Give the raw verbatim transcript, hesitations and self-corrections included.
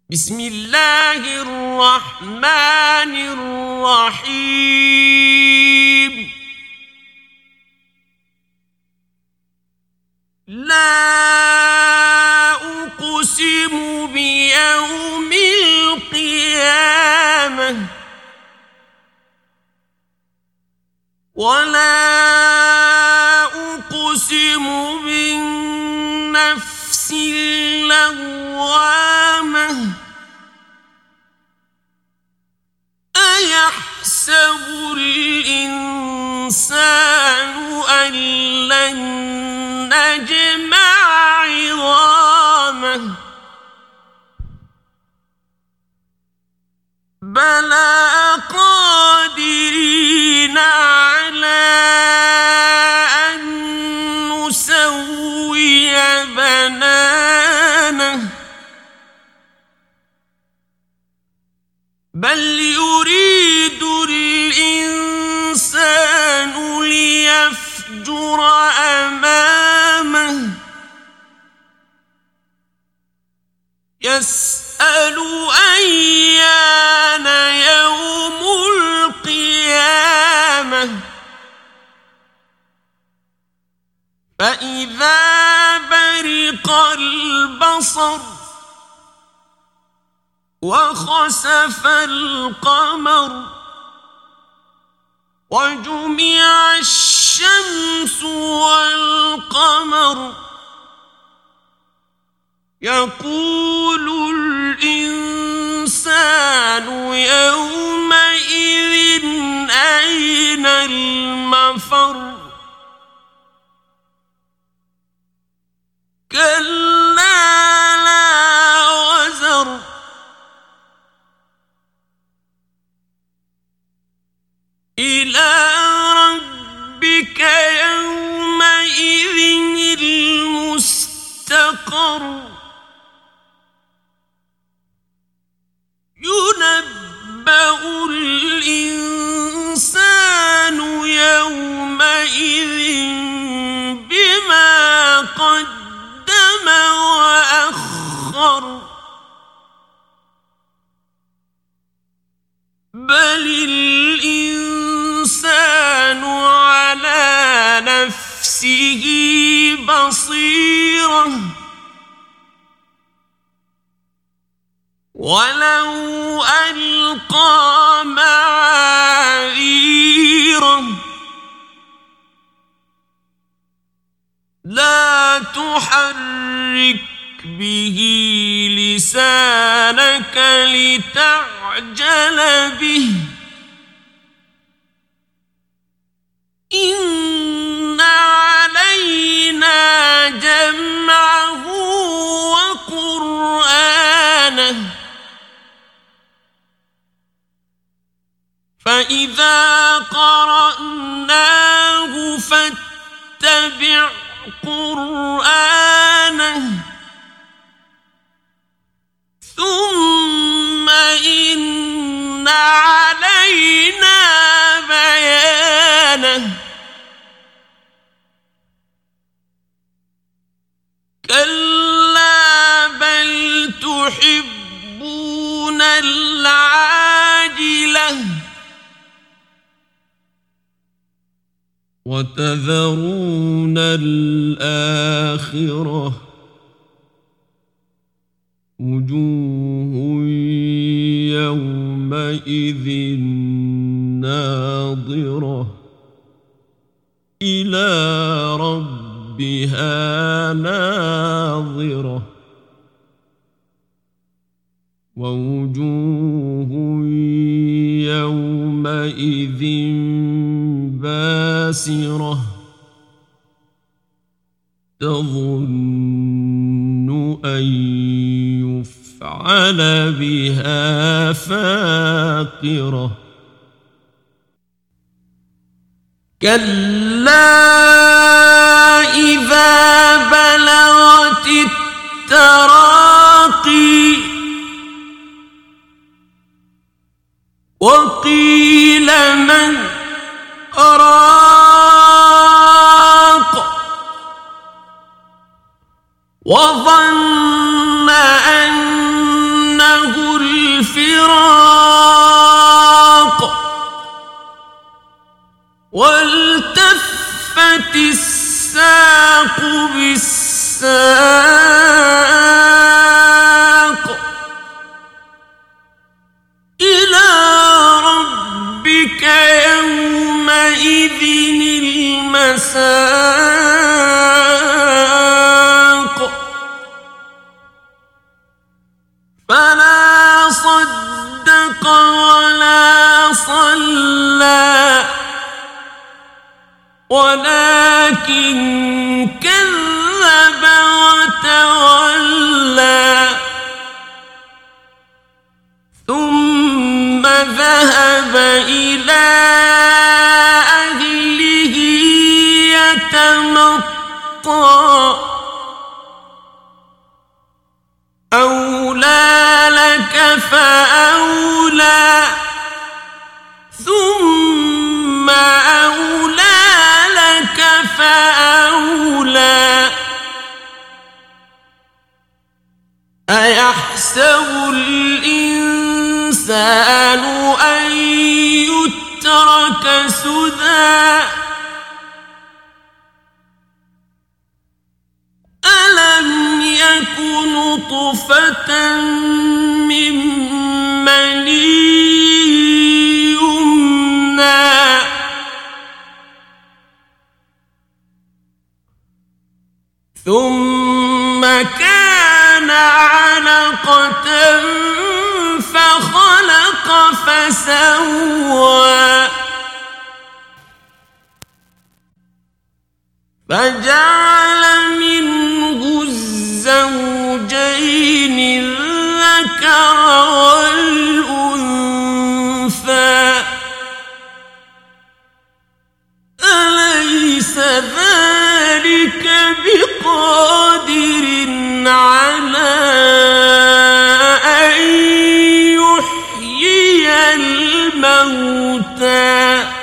بسم الله الرحمن الرحيم. لا أقسم بيوم القيامة ولا أقسم بالنفس اللوامة أيحسب الإنسان أن لن نجمع عظامه بلى قادرين على أن نسوي بنانه بل يريد الإنسان ليفجر أمامه يسأل أيان يوم القيامة فإذا برق البصر وخسف القمر وجمع الشمس والقمر يقول الإنسان يومئذ أين المفر كلا لا وزر إلى ربك يومئذ المستقر ينبأ الإنسان يومئذ بما قدم وأخر بل الإنسان على نفسه بصيرة ولو ألقى معاذيره لا تحرك به لسانك لتعجل به إن علينا جمعه وقرآنه فإذا قرأناه فاتبع قرآنه ثم إن علينا بيانه كلا بل تحبون العاجلة وتذرون الآخرة وجوه يومئذ ناظرة إلى ربها ناظرة ووجوه يومئذ باسرة تظن أن يفعل بها فاقرة كلا إذا بلغت التراقي وقيل من راق وظن أنه له الفراق والتفت الساق بالساق إلى ربك يومئذ المساق فلا صدق ولا صلى ولكن كذب وتولى ثم ذهب إلى أهله يتمطى أولى لك فأولى ثم أولى لك فأولى أيحسب الإنسان أن يترك سدى ألم يك نطفة من مني يمنى ثم كان علقة فخلق فسوى فجعل منه الزوجين الذكر والأنثى أليس ذلك بقادر على أن يحيي الموتى